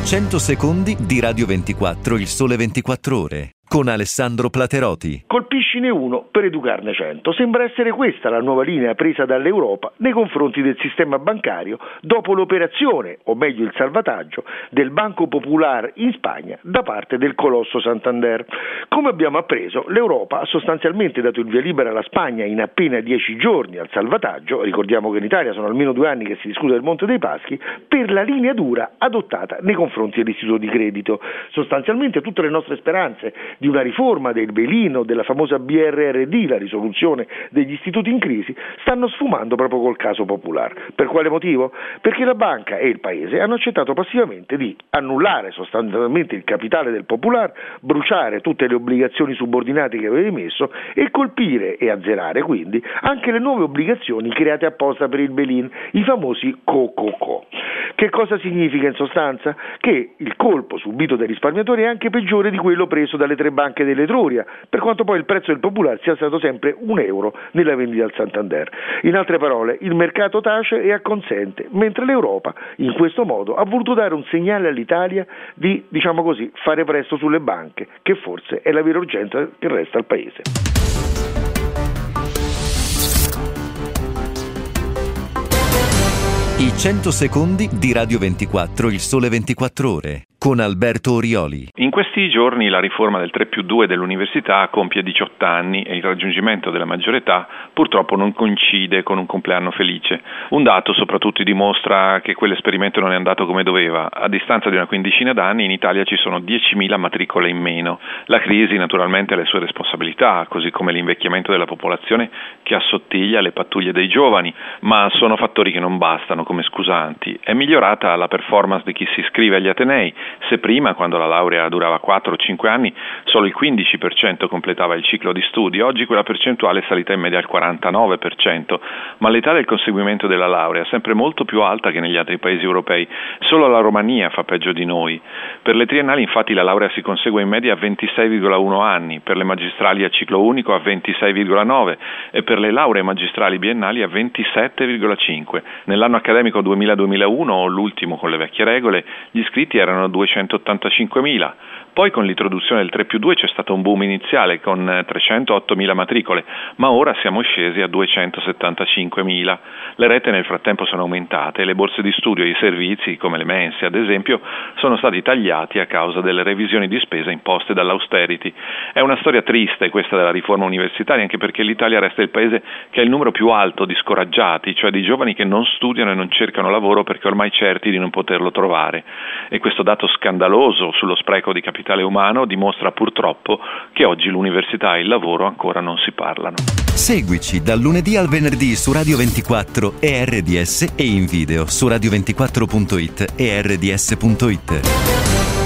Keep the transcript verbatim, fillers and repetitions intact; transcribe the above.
cento secondi di Radio ventiquattro, il sole ventiquattro ore, con Alessandro Plateroti. Colpiscine uno per educarne cento. Sembra essere questa la nuova linea presa dall'Europa nei confronti del sistema bancario dopo l'operazione, o meglio il salvataggio, del Banco Popular in Spagna da parte del colosso Santander. Come abbiamo appreso, l'Europa ha sostanzialmente dato il via libera alla Spagna in appena dieci giorni al salvataggio, ricordiamo che in Italia sono almeno due anni che si discute del Monte dei Paschi, per la linea dura adottata nei confronti dell'istituto di credito. Sostanzialmente tutte le nostre speranze di una riforma del bail-in o della famosa B R R D, la risoluzione degli istituti in crisi, stanno sfumando proprio col caso Popular. Per quale motivo? Perché la banca e il paese hanno accettato passivamente di annullare sostanzialmente il capitale del Popular, bruciare tutte le obbligazioni subordinate che aveva emesso e colpire e azzerare quindi anche le nuove obbligazioni create apposta per il bail-in, i famosi co-co-co. Che cosa significa in sostanza? Che il colpo subito dai risparmiatori è anche peggiore di quello preso dalle tre banche dell'Etruria, per quanto poi il prezzo del Popular sia stato sempre un euro nella vendita al Santander. In altre parole, il mercato tace e acconsente, mentre l'Europa in questo modo ha voluto dare un segnale all'Italia di, diciamo così, fare presto sulle banche, che forse è la vera urgenza che resta al Paese. I cento secondi di Radio ventiquattro, il sole ventiquattro ore, con Alberto Orioli. In questi giorni la riforma del tre più due dell'università compie diciotto anni e il raggiungimento della maggiore età purtroppo non coincide con un compleanno felice. Un dato soprattutto dimostra che quell'esperimento non è andato come doveva. A distanza di una quindicina d'anni in Italia ci sono diecimila matricole in meno. La crisi naturalmente ha le sue responsabilità, così come l'invecchiamento della popolazione che assottiglia le pattuglie dei giovani, ma sono fattori che non bastano come scusanti. È migliorata la performance di chi si iscrive agli atenei. Se prima, quando la laurea durava quattro o cinque anni, solo il quindici per cento completava il ciclo di studi, oggi quella percentuale è salita in media al quarantanove per cento, ma l'età del conseguimento della laurea è sempre molto più alta che negli altri paesi europei. Solo la Romania fa peggio di noi. Per le triennali infatti la laurea si consegue in media a ventisei virgola uno anni, per le magistrali a ciclo unico a ventisei virgola nove e per le lauree magistrali biennali a ventisette virgola cinque. Nell'anno accademico duemila duemilauno, o l'ultimo con le vecchie regole, gli iscritti erano duecentottantacinquemila. Poi con l'introduzione del tre più due c'è stato un boom iniziale con trecentoottomila matricole, ma ora siamo scesi a duecentosettantacinquemila. Le rete nel frattempo sono aumentate e le borse di studio e i servizi, come le mense ad esempio, sono stati tagliati a causa delle revisioni di spesa imposte dall'austerity. È una storia triste questa della riforma universitaria, anche perché l'Italia resta il paese che ha il numero più alto di scoraggiati, cioè di giovani che non studiano e non cercano lavoro perché ormai certi di non poterlo trovare. E questo dato scandaloso sullo spreco di capitale umano dimostra purtroppo che oggi l'università e il lavoro ancora non si parlano. Seguici dal lunedì al venerdì su Radio ventiquattro e R D S e in video su radio ventiquattro punto it e R D S punto it.